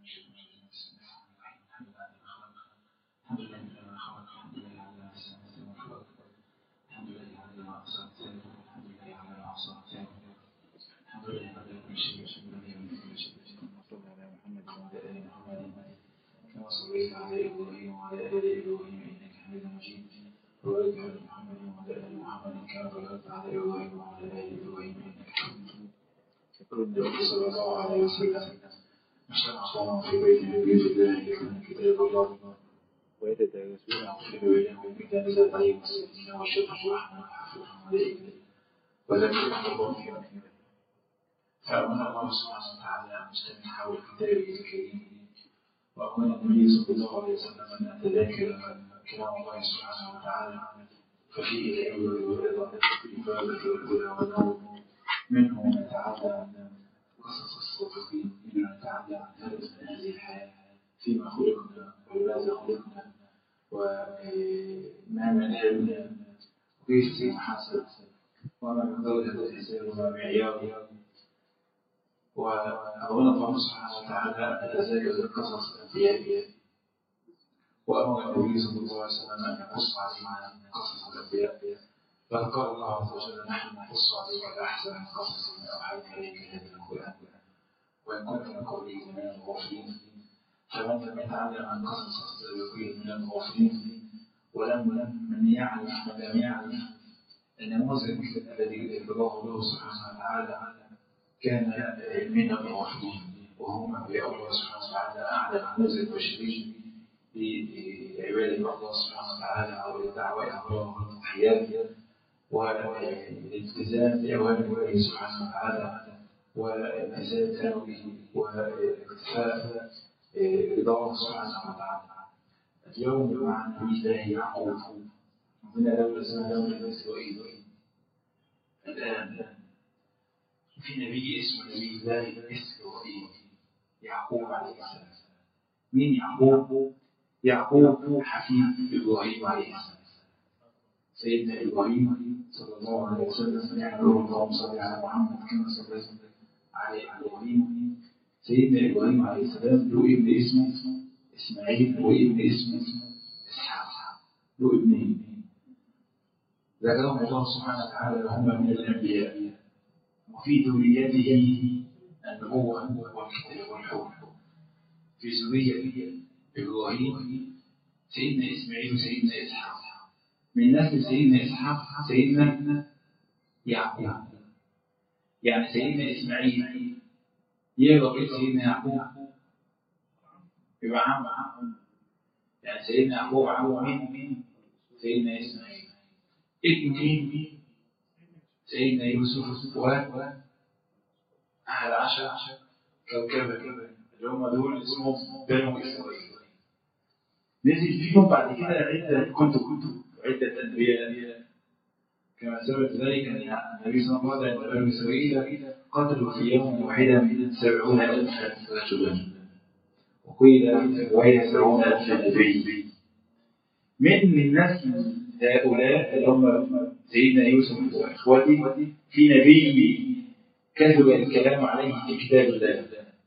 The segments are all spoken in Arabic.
الحمد لله على ما خلق، الحمد لله على ما سمعت وخلق، الحمد لله على ما أحصى الحمد لله على ما أحصى الحمد لله على كل شيء وسلم على كل شيء. صلى على محمد وعلى آل محمد كما صليت على إبراهيم وعلى آل إبراهيم إنك حميد مجيد. وبارك على محمد وعلى آل محمد كما باركت على إبراهيم وعلى آل إبراهيم إنك حميد مجيد. يقول النبي صلى الله عليه وسلم: اجتمع قوم في بيت من بيوت الله يتلون كتاب الله ويتدارسونه فيما بينهم إلا نزلت عليهم السكينة والشفقة والرحمة وحفظهم الملائكة وذكرهم الله في من عنده. فأمر الله سبحانه وتعالى أن نجتمع حول كتابه الكريم، وأمر النبي صلى الله عليه وسلم أن نتذاكر كلام الله سبحانه وتعالى، ففيه العلم والرضا والإفادة والهدى والنور. منه نتعلم قصص الصديقين، منه نتعلم الهدف من هذه الحياة، فيما خلقنا ولماذا خلقنا وما منهجنا وكيف سنحاسب وما مقدار هذا الحساب وما معياره. وأمرنا الله سبحانه وتعالى أن نتزايد قصص الأنبياء، وأمر النبي صلى الله عليه وسلم أن يقص علينا قصص الأنبياء، بل قال الله عز وجل: نحن نقص عليك أحسن قصص ما أوحينا إليك هذا القرآن وإن كنت من قبله من الغافلين. فمن لم يتعلم عن قصص السابقين من الغافلين من لم يعرف النموذج الذي ارتضاه الله سبحانه وتعالى كان من الغافلين، وهم أنبياء الله سبحانه وتعالى أعلى نموذج بشري لعباد الله سبحانه وتعالى وللدعوة إلى الله والتحيات والالتزام بأوامر الله سبحانه وتعالى والالتزام بأمره والاكتفاء رضاه سبحانه وتعالى. اليوم مع نبي الله يعقوب، عندنا دولة اسمها دولة إسرائيل. الآن في نبي اسمه نبي الله إسرائيل يعقوب عليه السلام. مين يعقوب؟ يعقوب حفيد إبراهيم عليه السلام. سيدنا إبراهيم صلى الله عليه وسلم يقول: اللهم صل على محمد كما صليت على إبراهيم. سيدنا إبراهيم عليه السلام له ابن اسمه إسماعيل وابن اسمه إسحاق، له ابنين ذكرهم الله سبحانه وتعالى لهم من الأنبياء، وفي ذريته النبوة والكتاب والحكم. في ذرية إبراهيم سيدنا إسماعيل وسيدنا إسحاق، من نسل سيدنا إسحاق سيدنا يعقوب. يعني سيدنا إسماعيل يبقى سيدنا يعقوب يبقى عم، يعني سيدنا يعقوب عم مين؟ سيدنا إسماعيل. ابن مين؟ سيدنا يوسف وأحد 10 كوكبا اللي هم دول اسمهم بنو إسرائيل. نزل فيهم بعد كده عدة كتب عدة أنبياء، كما ثبت ذلك أن النبي صلى الله عليه وسلم بنو إسرائيل قتلوا في يوم واحد 70,000 رجلا، وقيل وهي 70,000 نبي. من نسل هؤلاء اللي هم سيدنا يوسف وإخوته في نبي كتب الكلام عليه في كتاب الله،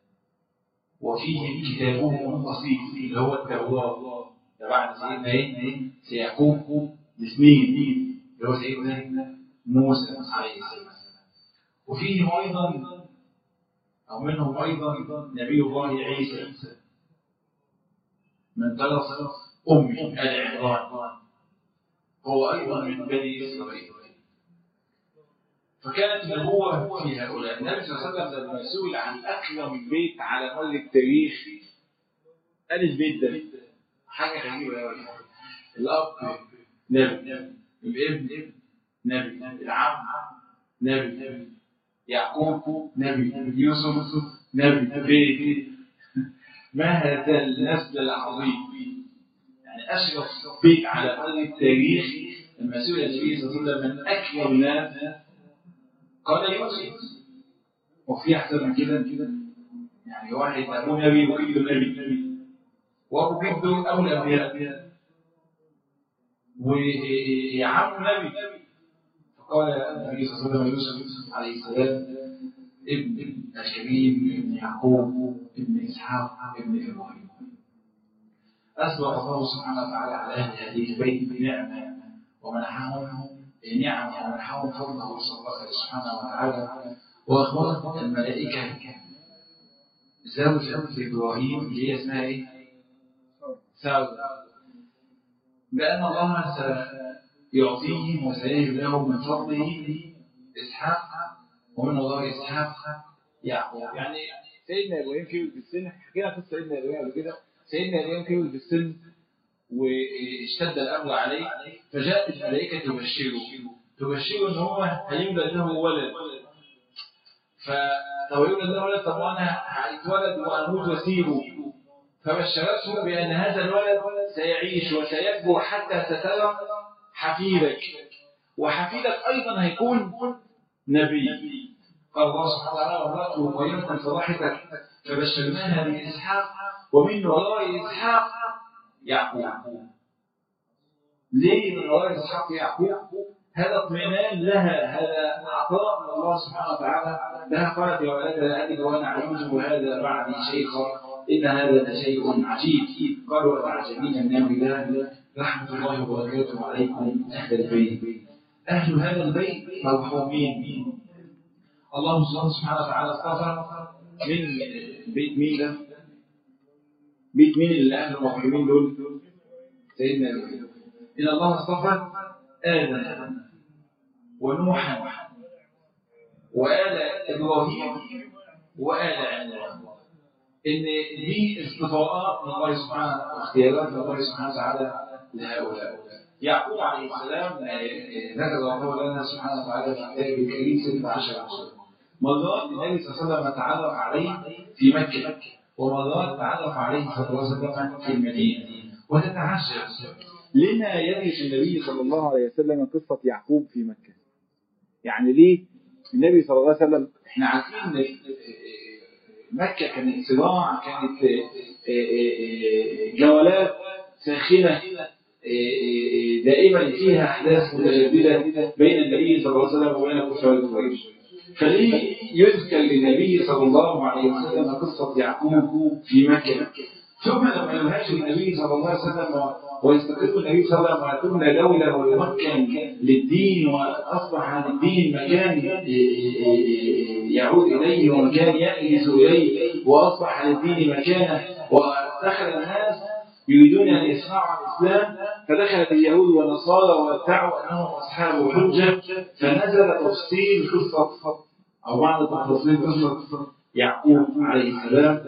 وفيه كتابه الأصيل اللي هو التوراة. ده بعد سيدنا يعقوب بسنين اللي هو سيدنا موسى عليه السلام. وفيهم أيضا أو منهم أيضا نبي الله عيسى من درس أمي آل عمران، هو أيضا من بني إسرائيل. فكانت النبوة في هؤلاء. النبي صلى الله عليه وسلم لما سئل عن أكرم بيت على مر التاريخ قال البيت ده حاجة غريبة أوي. الأب نبي، الابن نبي، العم نبي، يعقوب نبي، يوسف نبي. ما هذا النسل العظيم؟ يعني أشرف بيت على مر التاريخ. لما سئل النبي صلى الله عليه وسلم من أكرم الناس قال يوسف. وفي أحسن من كده، يعني واحد أبوه نبي وجده نبي وأبو جده أولى الأنبياء وعمه نبي. فقال النبي صلى الله عليه وسلم يوسف عليه السلام: ابن الكريم، ابن يعقوب، ابن إسحاق، ابن إبراهيم. أسبغ الله سبحانه وتعالى على أهل هذه البيت بنعمة ومنحهم نعم ومنحهم فضله سبحانه وتعالى. وأخبرت الملائكة زوجة إبراهيم اللي هي اسمها إيه؟ سارة، بأن الله سيعطيهم وسيهب لهم من فضله إسحاق، ومن وراء إسحاق يعقوب. يعني سيدنا إبراهيم كبر في السن، حكينا قصة سيدنا إبراهيم قبل كده. سيدنا إبراهيم كبر في السن واشتد الأمر عليه، فجاءت الملائكة تبشره إن هو هيولد له ولد. فلو يولد له ولد، طب أنا هيتولد وأموت وأسيبه. فبشرته بأن هذا الولد سيعيش وسيكبر حتى سترى حفيدك، وحفيدك أيضا هيكون نبي. قال الله سبحانه وتعالى: وامرأته قيمة فضحكت فبشرناها بإسحاق ومن وراء إسحاق يعقوب. ليه من وراء إسحاق يعقوب؟ هذا اطمئنان لها، هذا عطاء من الله سبحانه وتعالى لها. قالت: يا ولد أبي وأنا عجوز وهذا بعدي شيخا إن هذا لشيء عجيب. قالوا: أتعجبين من أمر الله، رحمة الله وبركاته عليكم أهل البيت. أهل هذا البيت مرحومين. الله سبحانه وتعالى اصطفى من بيت مين ده؟ بيت مين اللي أهل المرحومين دول؟ سيدنا إبراهيم. إن الله اصطفى آدم ونوحا وآل إبراهيم وآل عمران. إن دي اصطفاءات من الله سبحانه واختيارات من الله سبحانه وتعالى لهؤلاء. يعقوب عليه السلام ذكر الله لنا سبحانه وتعالى في كتابه الكريم 16 مرات النبي صلى الله عليه وسلم تعرف عليه في مكة، ومرات تعرف عليه صلى الله عليه وسلم في المدينة. وتتعجب لما يدرس النبي صلى الله عليه وسلم قصة يعقوب في مكة. يعني ليه النبي صلى الله عليه وسلم، احنا عارفين ان مكة كانت صراع، كانت جولات ساخنة دائما فيها أحداث متجددة بين النبي صلى الله عليه وسلم وبين كفار قريش. فليه يذكر للنبي صلى الله عليه وسلم قصة يعقوب في مكة؟ ثم لما يهاجر النبي صلى الله عليه وسلم ويستقر النبي صلى الله عليه وسلم ويكون دولة ويمكن للدين، وأصبح للدين مكان يعود إليه ومكان يأنس إليه، وأصبح للدين مكانه، ودخل الناس يريدون أن يصنعوا الإسلام، فدخلت اليهود والنصارى وادعوا أنهم أصحاب حجة. فنزل تفصيل قصة أو بعض تفاصيل قصة يعقوب عليه السلام.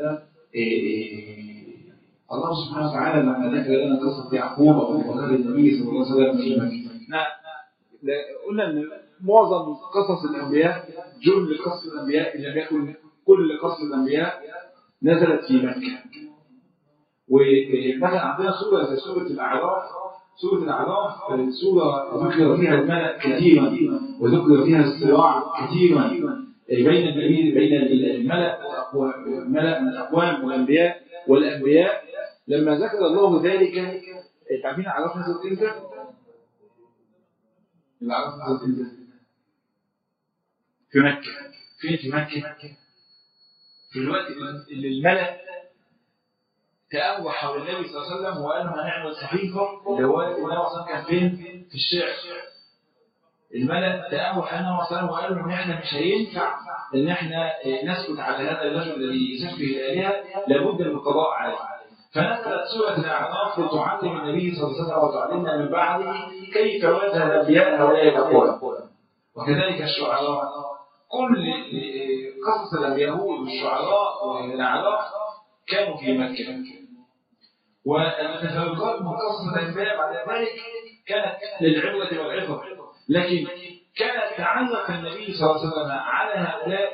الله سبحانه وتعالى لما ذكر لنا قصة يعقوب وذكر النبي صلى الله عليه وسلم في مكة، قلنا أن معظم قصص الأنبياء، جل قصص الأنبياء إن لم يكن كل قصص الأنبياء، نزلت في مكة. ومثلا عندنا سورة زي سورة الأعراف. سورة الأعراف سورة ذكر فيها الملأ كثيرا، وذكر فيها الصراع كثيرا بين الملأ من الأقوام والأنبياء. لما ذكر الله ذلك، تعرفين الأعراف نزلت إمتى؟ الأعراف نزلت إمتى؟ في مكة. فين في مكة؟ في الوقت اللي الملأ تأوى حول النبي صلى الله عليه وسلم وقال لهم هنعمل صحيفة، اللي هو النبي صلى كان فين؟ في الشعر. الملأ تأوى حول النبي صلى الله عليه وسلم وقال لهم احنا مش هينفع ان احنا نسكت على هذا الرجل الذي يسفه الآلهة، لابد من القضاء عليه. فنزلت سورة الأعراف لتعلم النبي صلى الله عليه وسلم وتعلمنا من بعده كيف واجه الأنبياء هؤلاء الأقوام. وكذلك الشعراء، كل قصص اليهود والشعراء والأعراف كانوا في مكة. والمتفرقات من قصص الأنبياء بعد ذلك كانت للعبرة والعظة، لكن كان تعرف النبي صلى الله عليه وسلم على هؤلاء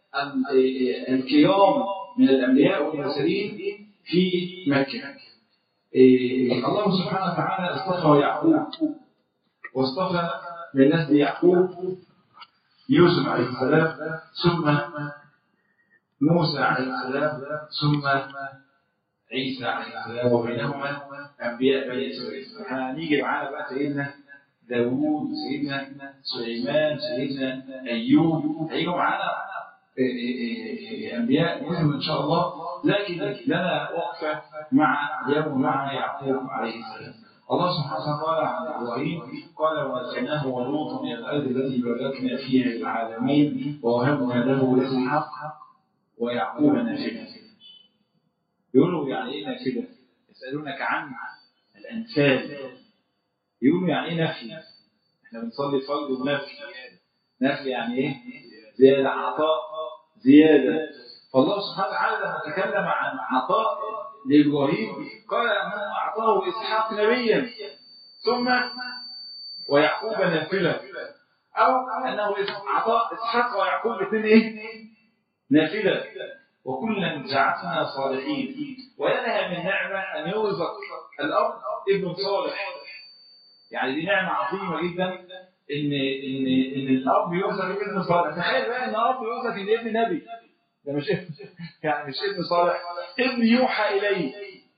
الكرام من الأنبياء والمرسلين في مكة. الله سبحانه وتعالى اصطفى يعقوب، واصطفى من نسل يعقوب يوسف عليه السلام، ثم موسى عليه السلام، ثم عيسى عليه السلام، وبينهما أنبياء بني إسرائيل. هنيجي معانا بقى سيدنا داوود، سيدنا سليمان، سيدنا أيوب، هيجوا معانا أنبياء مهم إن شاء الله، لكن لنا وقفة مع اليوم مع يعقوب عليه السلام. الله سبحانه وتعالى قال عن إبراهيم قال ونجيناه ولوطا من الأرض التي باركنا فيها للعالمين ووهبنا له إسحاق ويعقوب نافلة. يقولوا يعني إيه نافلة؟ يسألونك عن الأنفال، يقولوا يعني إيه نفل؟ إحنا بنصلي فرض ونفل. نفل يعني إيه؟ زيادة، عطاء زيادة. فالله سبحانه وتعالى لما تكلم عن عطاء لإبراهيم قال أنه أعطاه إسحاق نبيا ثم ويعقوب نافلة، أو أنه أعطاه إسحاق ويعقوب الاثنين إيه؟ نافلة. وكلا جعلنا صالحين. ولنا من نعمة أن يرزق الأرض ابن صالح. يعني دي نعمة عظيمة جدا إن الأرض يرزق ابن صالح. تخيل بقى إن الأرض يرزق إن ابن نبي، ده مش يعني مش ابن صالح، ابن يوحى إليه.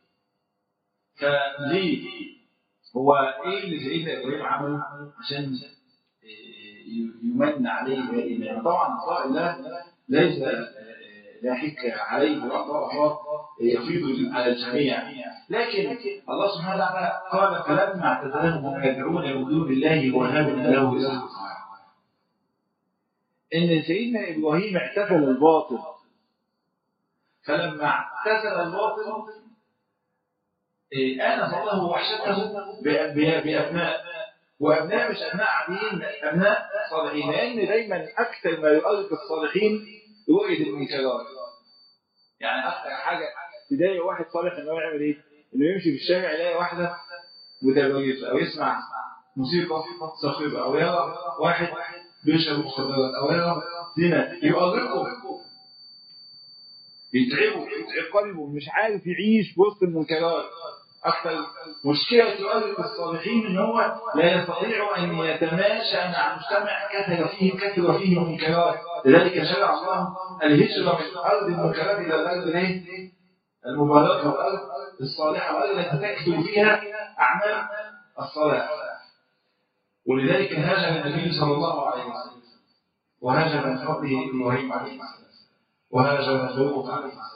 فليه؟ هو إيه اللي سيدنا إبراهيم عمله عشان يمن عليه هذه النعمة؟ طبعا عطاء الله ليس لا حك عليه، وعطاء الله يفيض على الجميع. لكن الله سبحانه وتعالى قال فلما اعتزلهم يدعون من دون الله وهبنا له إسحاق. إن سيدنا إبراهيم اعتزل الباطل، فلما اعتزل الباطل آنس الله وحشته بأبناء، وأبناء مش أبناء عاديين، أبناء صالحين. لأن دايما أكثر ما يؤلف الصالحين رؤية المنكرات. يعني أكثر حاجة تضايق واحد صالح إنه يعمل إيه؟ إنه يمشي في الشارع يلاقي واحدة متبرجة، أو يسمع موسيقى صاخبة، أو يرى واحد بيشرب مخدرات، أو يرى زنا، يؤلفه، يتعب قلبه، مش عارف يعيش وسط المنكرات. أكثر مشكلة تؤلف الصالحين إن هو لا يستطيع أن يتماشى مع مجتمع كثر فيه منكرات. لذلك شرع الله الهجرة من أرض المنكرات إلى الأرض المباركة، والأرض الصالحة، والأرض التي تكثر فيها أعمال الصلاح. ولذلك هاجر النبي صلى الله عليه وسلم، وهاجر من قبله إبراهيم عليه السلام، وهاجر لوط عليه السلام.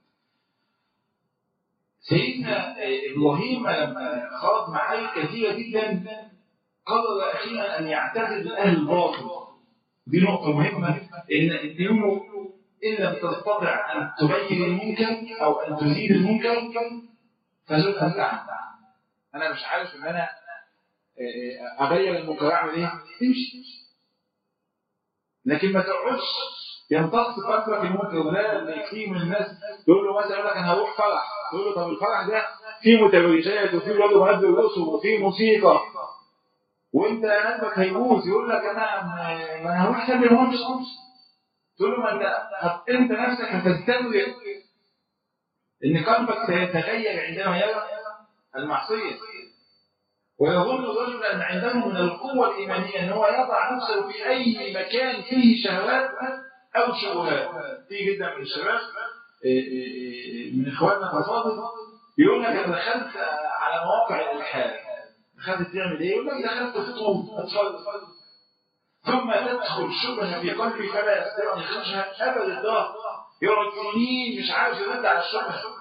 سيدنا إبراهيم لما خاض معارك كثيرة جدا قرر أخيرا أن يعتزل أهل الباطل. دي نقطة مهمة، إن يقولوا إن لم تستطع أن تغير المنكر أو أن تزيد المنكر فزل أنت عنه. أنا مش عارف إن أنا أغير المنكر، أعمل إيه؟ تمشي، لكن ما تقعدش يمتص قلبك المنكر. وده اللي كتير من الناس تقول له مثلا، يقول لك أنا هروح فرح، تقول له طب الفرح ده فيه متبرجات وفيه ولاد ومهد الرسل وفيه موسيقى وأنت قلبك هيبوظ. يقول لك أنا هروح أسلم همش. تقول له ما أنت نفسك هتستمر إن قلبك سيتغير عندما يرى المعصية. ويظن الرجل أن عنده من القوة الإيمانية أن هو يضع نفسه في أي مكان فيه شهوات أو شبهات. في جدا من الشباب من إخواننا الأفاضل يقول لك أنا دخلت على مواقع الإلحاد. دخلت تعمل إيه؟ يقول لك دخلت خطوب أتفضل، ثم تدخل شبهة في قلبي فلا يستطيع أن يخرجها أبد الدهر. يقعد سنين مش عارف يرد على الشبهة.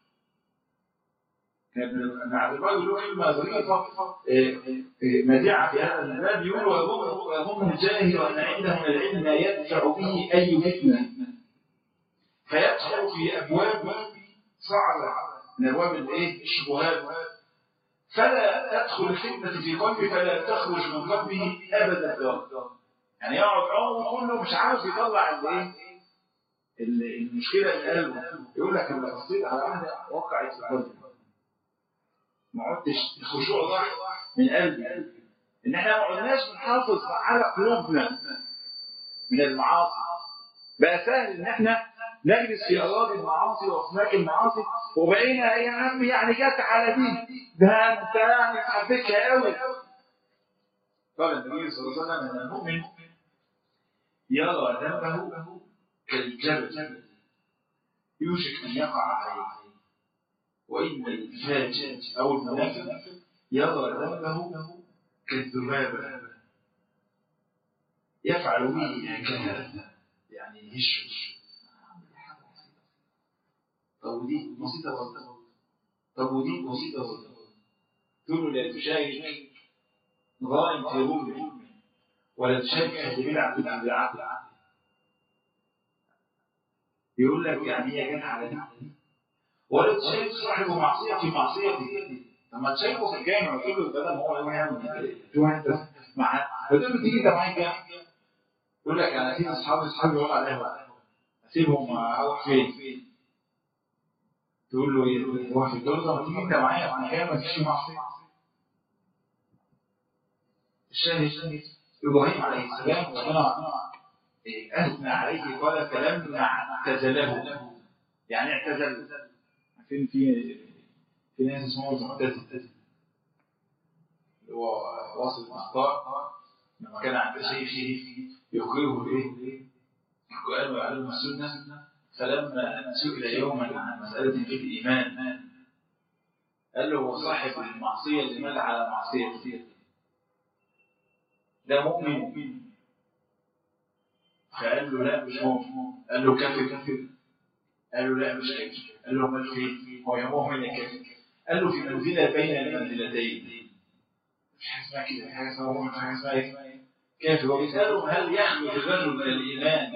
ابن عبد البر له كلمة ظريفة مذيعة في هذا الباب، يقول ويظن الجاهل أن عنده من العلم ما يدفع به أي فتنة، فيدخل في أبواب صعبة من أبواب الشبهات، فلا تدخل الفتنة في قلبه فلا تخرج من قلبه أبدا الدهر. يعني يقعد عمره كله مش عارف يطلع المشكلة من قلبه. يقول لك لما بصيت على واحدة وقعت في قلبي، ما عدتش الخشوع راح من قلبي. ان احنا ما عدناش بنحافظ على قلوبنا من المعاصي. بقى سهل ان احنا نجلس في اراضي المعاصي واسماك المعاصي، وبقينا يا عم يعني جت على دي، ده انت يعني حبيتها قوي. قال النبي صلى الله عليه وسلم ان المؤمن يرى ذنبه كالجبل يوشك ان يقع عليه، وإن الفاجر أو المنافق يرى ذنبه كالذبابة يفعل به هكذا، يعني يشوش. طب ودي بسيطة برضه. طب ودي بسيطة برضه. تقول له لا تشارك ظالم في ظلمه ولا تشارك أهل بدعة في بدعته. يقول لك يعني هي جت على دي. ولا تشارك صاحب معصية في معصيته. لما تشاركه في الجامع وتقول له بدل ما هو يروح يعمل في واحد معاه فتقول له تيجي انت معايا الجامع. يقول لك انا في اصحابي يقولوا عليها اسيبهم اروح فين؟ تقول له ايه؟ روح في الدرجه وتيجي انت معايا في مكان ما فيش معصيه. الشاهد ابراهيم عليه السلام ربنا اثنى عليه قال فلما اعتزله. يعني اعتزل. عارفين في ناس اسمهم المعتزل اللي هو واصل الاخطار لما كان عند شيخه يقره ايه؟ القرآن ويعلمه السنة. فلما سئل يوما عن مسألة في الإيمان قال له هو صاحب المعصية اللي مات على معصية ده مؤمن؟ فقال له لا مش مؤمن. قال له كافر؟ قال له لا مش كافر. قال له امال فين؟ هو يا مؤمن يا كافر. قال له في منزلة بين المنزلتين. مش حاجة اسمها كده، حاجة اسمها مؤمن، حاجة اسمها ايه؟ كافر. وبيسأله هل يحمل الرجل من الإيمان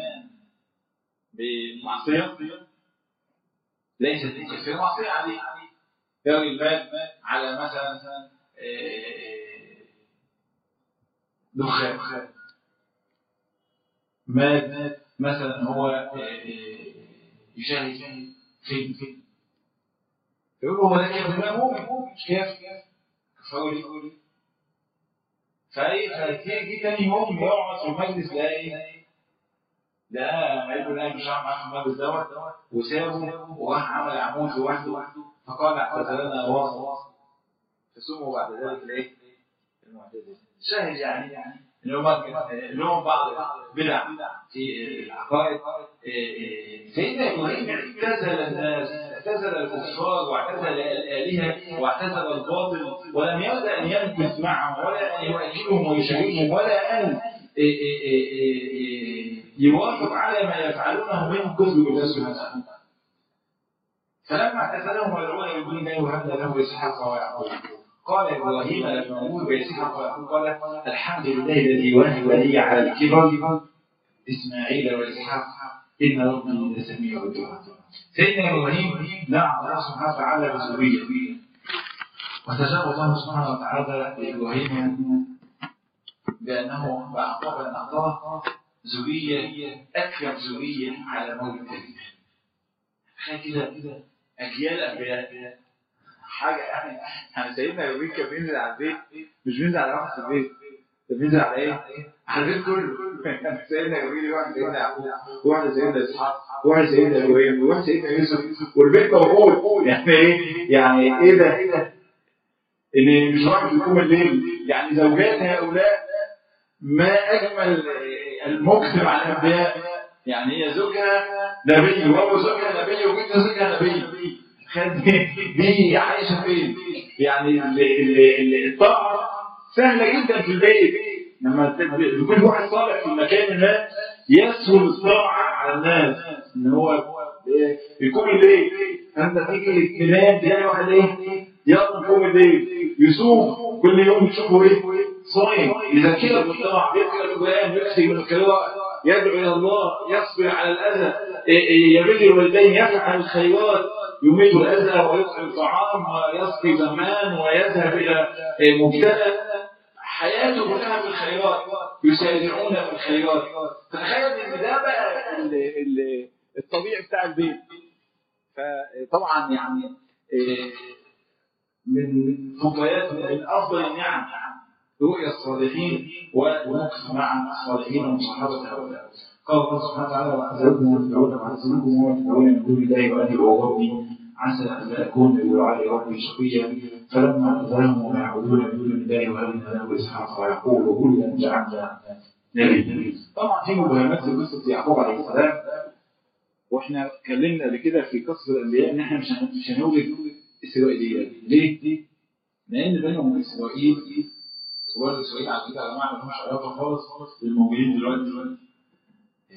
بمعصية؟ ليست تكفر معصية عادية. يروي المال على مثلا دخان مال مثلا هو يشاهد فين يقول هو ده كافر؟ لا مؤمن مش كافر. كفاولي فيجي تاني يوم يقعد في المجلس لا ايه؟ لا قال له لا مش هعمل معاك المجلس دوت وسابه وراح عمل عمود لوحده فقال اعتزلنا واصل فسموا بعد ذلك الايه؟ المعتزله. شاهد يعني ان هم بعض بدع في العقائد. سيدنا ابراهيم اعتزل الناس، اعتزل الكفار واعتزل الالهه واعتزل الباطل ولم يبدا ان يمكث معهم ولا ان يؤكلهم ويشاركهم ولا ان يوافق على ما يفعلونه من كفر بالله سبحانه وتعالى. فلما اعتزلهم ويدعون من دون الله وهبنا له اسحاق ويعقوب قال ابراهيم لما ولد باسحاق ويعقوب قال الحمد لله الذي وهب لي على الكبر اسماعيل واسحاق ان ربي لسميع الدعاء. سيدنا ابراهيم دعا الله سبحانه وتعالى بذريه وتجاب الله سبحانه وتعالى لابراهيم بانه اعطاه ذريه اكرم ذريه على موت التاريخ. كده اجيال انبياء حاجه يعني سيدنا ابراهيم كان بينزل على البيت مش بينزل على واحد في البيت، ده بينزل على ايه؟ على البيت كله. سيدنا ابراهيم واحد سيدنا يعقوب واحد سيدنا اسحاق واحد سيدنا ابراهيم وواحد سيدنا يوسف والبيت موجود. يعني ايه؟ يعني ايه ده؟ ان مش واحد يقوم الليل. يعني زوجات هؤلاء ما اجمل المكتب على الانبياء. يعني هي زوجها نبي وابو زوجها نبي وبنت زوجها نبي. دي عايشه فين؟ يعني الطاعه سهله جدا في البيت. لما يكون واحد صالح في مكان ما يسهل الطاعه على الناس ان هو يقوم الليل. فانت تيجي تنام تلاقي واحد ايه؟ يقوم الليل يصوم كل يوم تشوفه ايه؟ صايم يذكرك بالطاعه يقرا القران يكثر من القراءه يدعو الى الله يصبر على الاذى يبر الوالدين يفعل الخيرات يميت الاذى ويطعم الطعام ويسقي زمان ويذهب الى مبتلى حياته كلها في الخيرات يسارعون في الخيرات. فتخيل ان ده بقى الطبيعي بتاع البيت. فطبعا يعني من فضيات من افضل النعم رؤيا الصالحين والمكث مع الصالحين ومصاحبه هؤلاء. قال الله سبحانه وتعالى واعتزلكم وتدعون واعتزلكم وتدعون من دون الله وادعوا ربي عسى الا اكون بدعاء ربي شقيا فلما اعتزلهم وما يعبدون من دون الله وهبنا له اسحاق ويعقوب وكلا جعلنا نبي. طبعا في مبهمات في قصه يعقوب عليه السلام واحنا اتكلمنا قبل كده في قصه الانبياء ان احنا مش هنوجد اسرائيليات. ليه؟ لان بينهم اسرائيل وبرضه اسرائيل على فكره يا جماعه ما لهمش علاقه خالص بالموجودين دلوقتي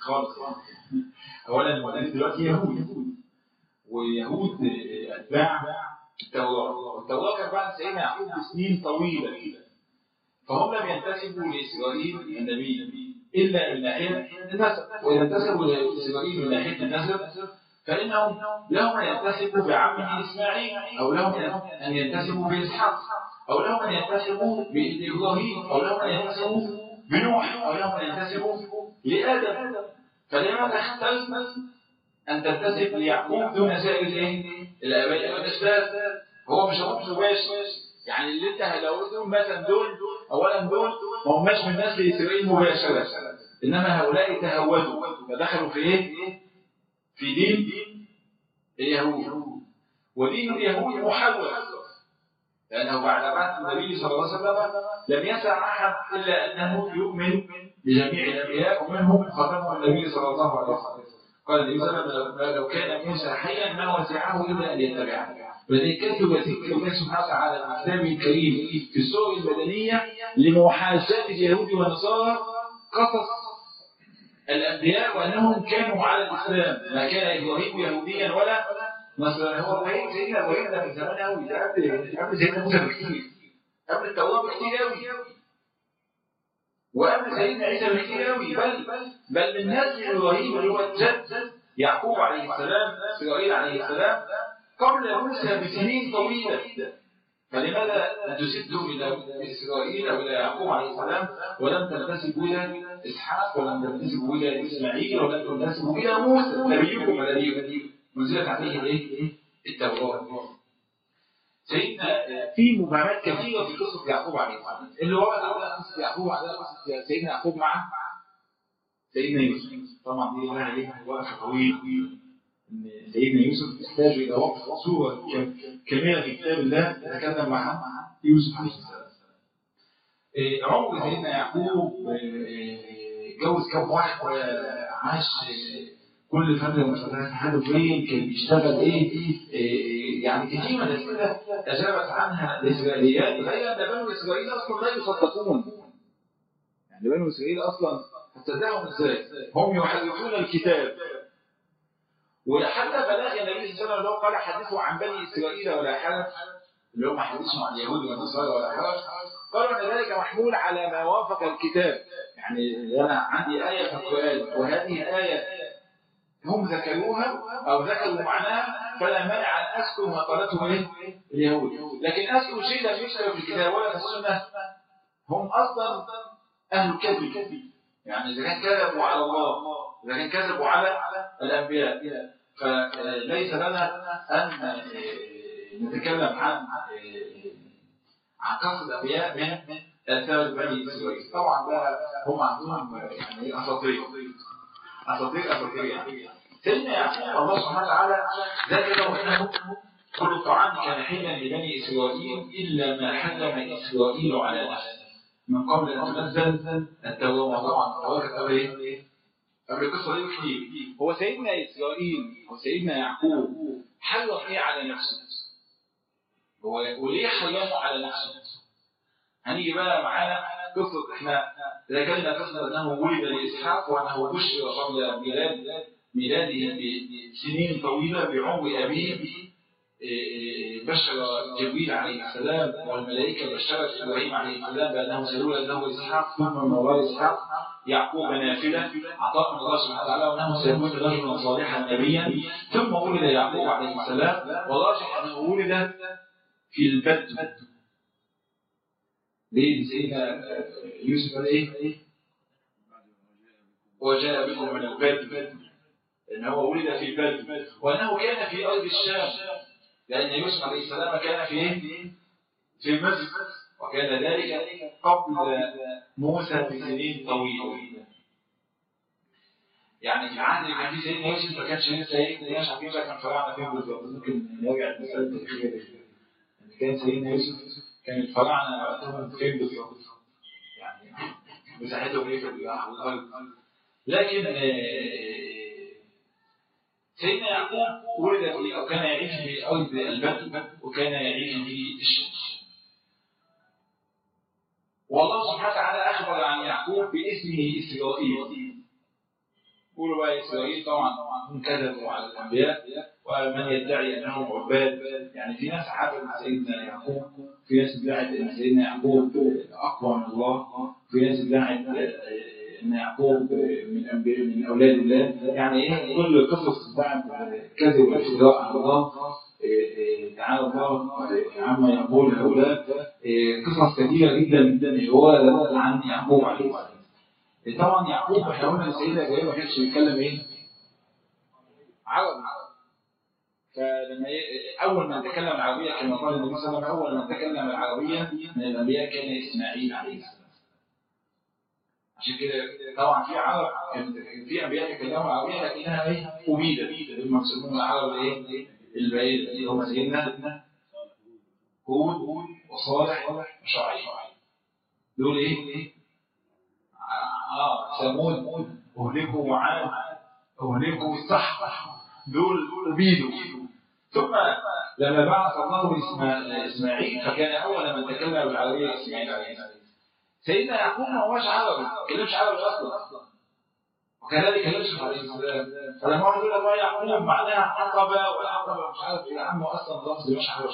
خالص. اولا المؤلف دلوقتي يهود، ويهود اتباع التوراه، والتوراه كان بعد سيدنا يعقوب بسنين طويله، فهم لم ينتسبوا لاسرائيل النبي الا من ناحيه النسب، واذا انتسبوا لاسرائيل من ناحيه النسب فانهم لهم ان ينتسبوا بعمه اسماعيل، او لهم ان ينتسبوا باسحاق، او لهم ان ينتسبوا بابراهيم، او لهم ان ينتسبوا بنوح، او لهم ان ينتسبوا لادم. فلماذا اختلف ان تنتسب ليعقوب دون سائر الاباء والاجداد؟ هو مش ربط مباشر، يعني اللي انت لو دول مثلا دول اولا دول ما هماش من نسل اسرائيل مباشره، انما هؤلاء تهودوا فدخلوا في في دين اليهود، ودين اليهود محول، لانه بعد بعث النبي صلى الله عليه وسلم لم يسع احد الا انه يؤمن بجميع الانبياء، ومنهم خاتمهم النبي صلى الله عليه وسلم. قال النبي صلى الله عليه وسلم: لو كان موسى حيا ما وسعه الا ان يتبعني. ولذلك كتب الله سبحانه وتعالى في كتابه الكريم في السور المدنيه لمحاجاه اليهود والنصارى قصص الانبياء وانهم كانوا على الاسلام، ما كان ابراهيم يهوديا ولا نصرانيا. هو ابراهيم سيدنا ابراهيم ده من زمان قوي، ده قبل سيدنا موسى بكتير، قبل التوراه بكتير قوي، وقبل سيدنا عيسى بكتير قوي، بل من نسل ابراهيم اللي هو الجد يعقوب عليه السلام، اسرائيل عليه السلام، قبل موسى بسنين طويله. فلماذا انتسبتم الى اسرائيل او الى يعقوب عليه السلام ولم تنتسبوا الى اسحاق، ولم تنتسبوا الى اسماعيل، ولم تنتسبوا الى موسى نبيكم الذي نزلت عليه التوراه؟ سيدنا في مبهمات كثيره في قصه يعقوب عليه السلام. اللي ورد على قصه يعقوب على قصه سيدنا يعقوب مع سيدنا يوسف، طبعا دي لها وقت طويل، ان سيدنا يوسف يحتاج الى وقت صوره كامله في كتاب الله تتكلم مع يوسف عليه السلام. عمر سيدنا يعقوب اتجوز كم واحد وعاش كل فتره من فترات حياته فين، كان بيشتغل يعني كثير من الاسئله اجابت عنها الاسرائيليات، وهي ان بنو اسرائيل اصلا لا يصدقون. يعني بنو اسرائيل اصلا هتصدقهم ازاي؟ هم يحرفون الكتاب. وحتى بلاغ النبي صلى الله عليه وسلم قال: حدثوا عن بني اسرائيل ولا حرج، اللي هم حدثوا عن اليهود والنصارى ولا حرج، قالوا ان ذلك محمول على ما وافق الكتاب. يعني انا عندي ايه في القران وهذه الايه هم ذكروها او ذكروا معناها، فلا مانع ان اذكر ما قالته اليهود، لكن اذكر شيء لم يذكر في الكتاب ولا في السنه. هم اصلا اهل كذب، يعني اذا كان كذبوا على الله، اذا كان كذبوا على الانبياء، فليس لنا ان نتكلم عن قصص الانبياء من اثار بني اسرائيل. طبعا بقى هم عندهم يعني اساطير يعني. سيدنا يعقوب الله سبحانه وتعالى ذكر انه كل الطعام كان حلا لبني اسرائيل الا ما حرم اسرائيل على نفسه من قبل ان تنزل التوراه. طبعا التوراه كانت قبل القصه دي بكتير. هو سيدنا اسرائيل وسيدنا يعقوب حرم ايه على نفسه؟ هو وليه حرمه على نفسه؟ هنيجي بقى معانا قصه، احنا ذكرنا قصه انه ولد لاسحاق وانه بشر قبل ميلاده بسنين طويله بعمر ابيه. بشر جبريل عليه السلام والملائكه بشرت ابراهيم عليه السلام بانه سيولد له اسحاق، ثم من وراء اسحاق يعقوب نافله عطاء من الله سبحانه وتعالى، وانه سيكون رجلا صالحا نبيا. ثم ولد يعقوب عليه السلام، والراجح انه ولد في البدو. ليه سيدنا يوسف قال ايه؟ وجاء بكم من البدو، لان هو ولد في البدو، وانه كان في ارض الشام، لان يوسف عليه السلام كان في مصر، وكان ذلك قبل موسى بسنين طويله. يعني في العهد اللي كان فيه سيدنا يوسف ما كانش لسه مش عارفين بقى كان فراعنه فين بالظبط. ممكن نرجع للمساله التاريخيه دي، ان كان سيدنا يوسف كان الفراعنه وقتهم فين بالظبط، يعني مساحتهم ايه في الارض. لكن سيدنا يعقوب ولد في او كان يعيش في ارض البدو، وكان يعيش في الشمس. والله سبحانه وتعالى اخبر عن يعقوب باسمه اسرائيل، قولوا بقى إسرائيل طبعا هم كذبوا على الأنبياء، ومن يدعي أنهم عباد، يعني في ناس حابة سيدنا يعقوب، في ناس ادعت أن سيدنا يعقوب أقوى من الله، في ناس ادعت أن يعقوب من أولاد الله. يعني إيه كل قصص بتاعت كذب وافتراء على الله تعالى الله عما يقول هؤلاء قصص كثيرة جدا هو عن يعقوب عليه السلام. طبعا يعقوب احنا قلنا السيدة جاية ما كانش بيتكلم ايه؟ عربي. فلما اول من تكلم العربية كما قال النبي صلى الله عليه وسلم، اول من تكلم العربية من الانبياء كان اسماعيل عليه السلام. عشان كده طبعا في عرب في انبياء تكلموا العربية لكنها ايه؟ أبيدة هم يسمون العرب الايه؟ البعيدة اللي هم سيدنا هود وصالح وشعيب. دول ايه؟ ثمود أهلكوا وعاد أهلكوا الصحراء، دول أبيدوا. ثم لما بعث الله إسماعيل فكان أول من تكلم بالعربية إسماعيل عليه السلام. سيدنا يعقوب ما هوش عربي، ما كلمش عربي أصلا، وكذلك يوسف عليه السلام. فلما يقول الله يعقوب معناها عقبة والعقبة مش عارف يا عم أصلا لفظ مش عارف.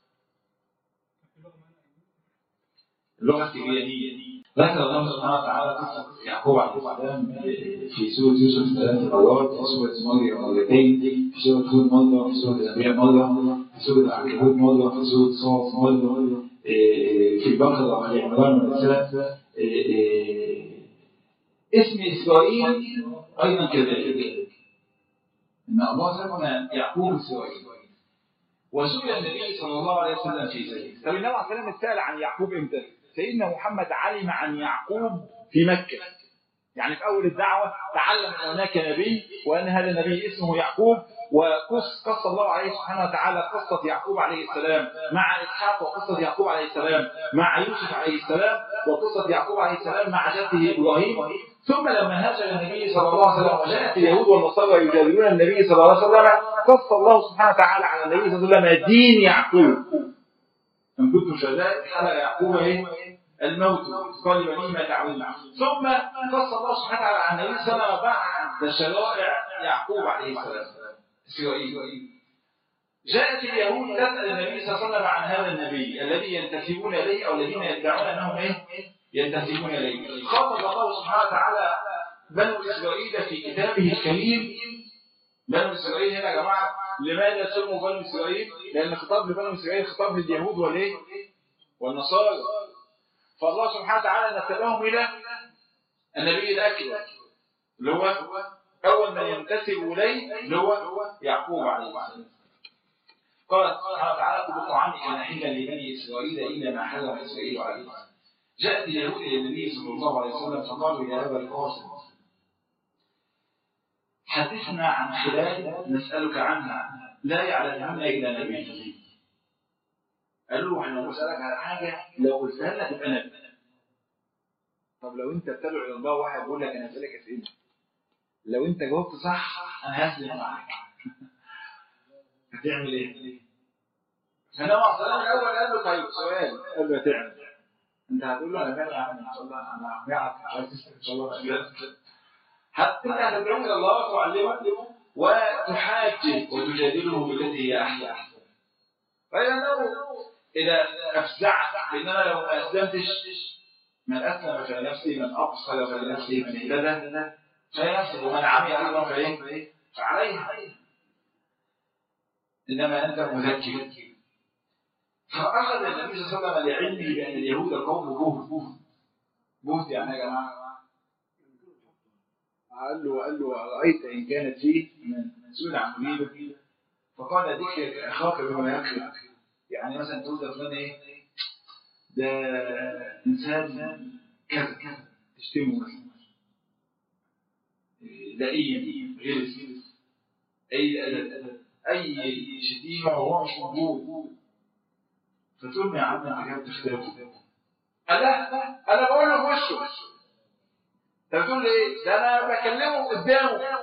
اللغة السريانية ذكر الله سبحانه وتعالى قصة يعقوب عليه السلام في سورة يوسف 3 مرات، في سورة مريم مرتين، في سورة هود مرة، في سورة الأنبياء مرة، في سورة العنكبوت مرة، في سورة صاد مرة، في البقرة وآل عمران والنساء. اسم إسرائيل أيضا كذلك، إن الله سمى يعقوب إسرائيل. وسئل النبي صلى الله عليه وسلم في ذلك. طب النبي عليه الصلاة والسلام اتسأل عن يعقوب امتى؟ سيدنا محمد علم عن يعقوب في مكة، يعني في أول الدعوة تعلم أن هناك نبي وأن هذا النبي اسمه يعقوب، وقص الله عليه سبحانه وتعالى قصة يعقوب عليه السلام مع إسحاق، وقصة يعقوب عليه السلام مع يوسف عليه السلام، وقصة يعقوب عليه السلام مع جده إبراهيم. ثم لما هاجر النبي صلى الله عليه وسلم وجاءت اليهود والنصارى يجادلون النبي صلى الله عليه وسلم، قص الله سبحانه وتعالى على النبي صلى الله عليه وسلم دين يعقوب. إن كنتم شهداء حلق يعقوب الموت قال بني ما تعملون. ثم قص الله سبحانه وتعالى عن النبي صلى الله عليه وسلم بعد شرائع يعقوب عليه السلام إسرائيل. جاءت اليهود تسأل النبي صلى الله عليه وسلم عن هذا النبي الذي ينتسبون إليه أو الذين يدعون أنهم ينتسبون إليه. خاطب الله سبحانه وتعالى بنو إسرائيل في كتابه الكريم. بنو إسرائيل هنا يا جماعة لماذا سموا بنو إسرائيل؟ لأن خطاب لبنو إسرائيل خطاب لليهود والنصارى. فالله سبحانه وتعالى نسبهم إلى النبي الأكبر اللي هو أول من ينتسب إليه اللي هو يعقوب عليه السلام. قال سبحانه وتعالى كل طعام كان حلا لبني إسرائيل إلا ما حرم إسرائيل عليه. جاءت اليهود إلى النبي صلى الله عليه وسلم فقالوا يا أبا القاسم حدثنا عن خلال نسألك عنها لا يعلمهن إلا نبي. قالوا له احنا بنسألك على حاجة لو قلتها لنا تبقى نبي. طب لو انت بتدعو الى الله واحد بيقول لك انا هسألك اسئله، لو انت جاوبت صح انا هسلم معاك هتعمل ايه؟ فالنبي عليه الصلاه الاول قال له طيب سؤال، قال له هتعمل انت هتقول له انا فاهم يا عم ان شاء الله انا هقنعك ان شاء الله حتى انت هتدعو الى الله وتعلمه وتحاجه وتجادله بالتي هي احسن. فلانه اذا افزعت لاننا لو ما اسلمتش من أسلم فلنفسه من أبصر فلنفسه من اهتدى فلنفسه ومن عمي أيضا فعليها، إنما أنت مذكر. فأخذ النبي صلى الله عليه وسلم لعلمه بأن اليهود قوم بهت يعني يا جماعة. قال له أرأيت إن كانت فيه من سوء عملية فقال ذكرك أخاك بما يكرهك. يعني مثلا تقول ده فلان ده إنسان كذا تشتمه مثلا لئيم غلس أي شتيمة وهو مش موجود، فتقول يا عم أنت جاي تختلفه. أنا بقول له في وشه، أنت بتقول إيه؟ ده أنا بكلمه قدامه.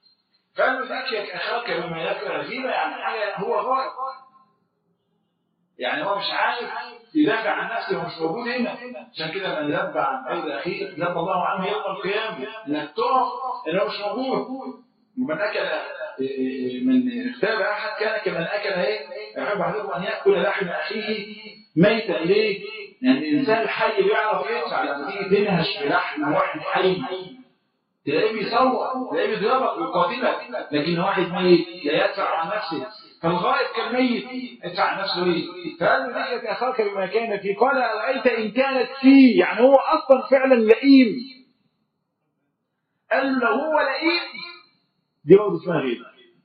فقال له ذكرك أخاك بما يكره الغيبة، يعني حاجة هو غائب. يعني هو مش عارف يدافع عن نفسه ومش موجود هنا. عشان كده من ذب عن عرض اخيه ذب الله عنه يوم القيامه، انك تقف انه مش موجود. ومن اكل من اغتاب احد كان كمن اكل يحب احدكم ان ياكل لحم اخيه ميتا. ليه؟ يعني الانسان الحي بيعرف يدفع. لما تيجي تنهش بلحم واحد حي تلاقيه بيصور، تلاقيه بيضربك ويقاتلك، لكن واحد ميت لا يدفع عن نفسه. فالغائب كالميت يدفع عن نفسه ليه؟ فقال له ليك اخاك بما كان فيه. قال ارايت ان كانت فيه، يعني هو اصلا فعلا لئيم. قال له لو هو لئيم دي برضه اسمها غيبه.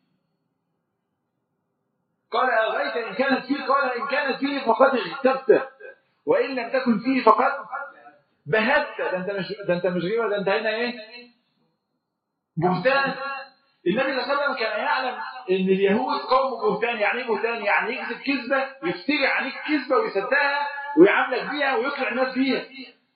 قال ارايت ان كانت فيه، قال ان كانت فيه فقد اغتبته، وان لم تكن فيه فقد بهت. ده انت مش غيبه، ده انت هنا بهتان. النبي صلى الله عليه وسلم كان يعلم ان اليهود قوم بهتان. يعني ايه بهتان؟ يعني يكذب كذبه، يفتري عليك كذبه ويصدقها ويعاملك بيها ويقنع الناس بيها.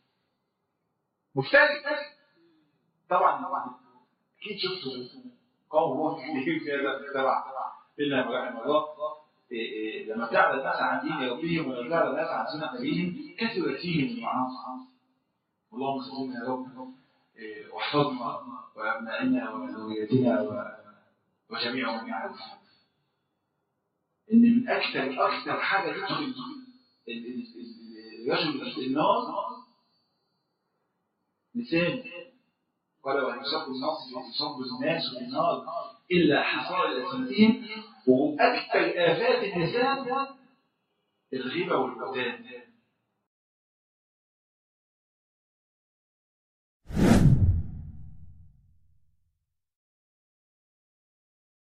مفتري. طبعا اكيد شفتوا قوم هود كتير في هذا المجتمع الا ما رحم الله. لما ابتعد الناس عن دين ربهم ولما ابتعد الناس عن سنه نبيهم كثرت فيهم المعاصي. اللهم صل يا رب واحفظنا وابنائنا وذريتنا وجميعهم يعرف ان من اكثر حاجه تدخل الرجل النار لسان. قال وان يصب الناس في النار الا حصائد السنتين. واكثر افات اللسان الغيبه والبهتان.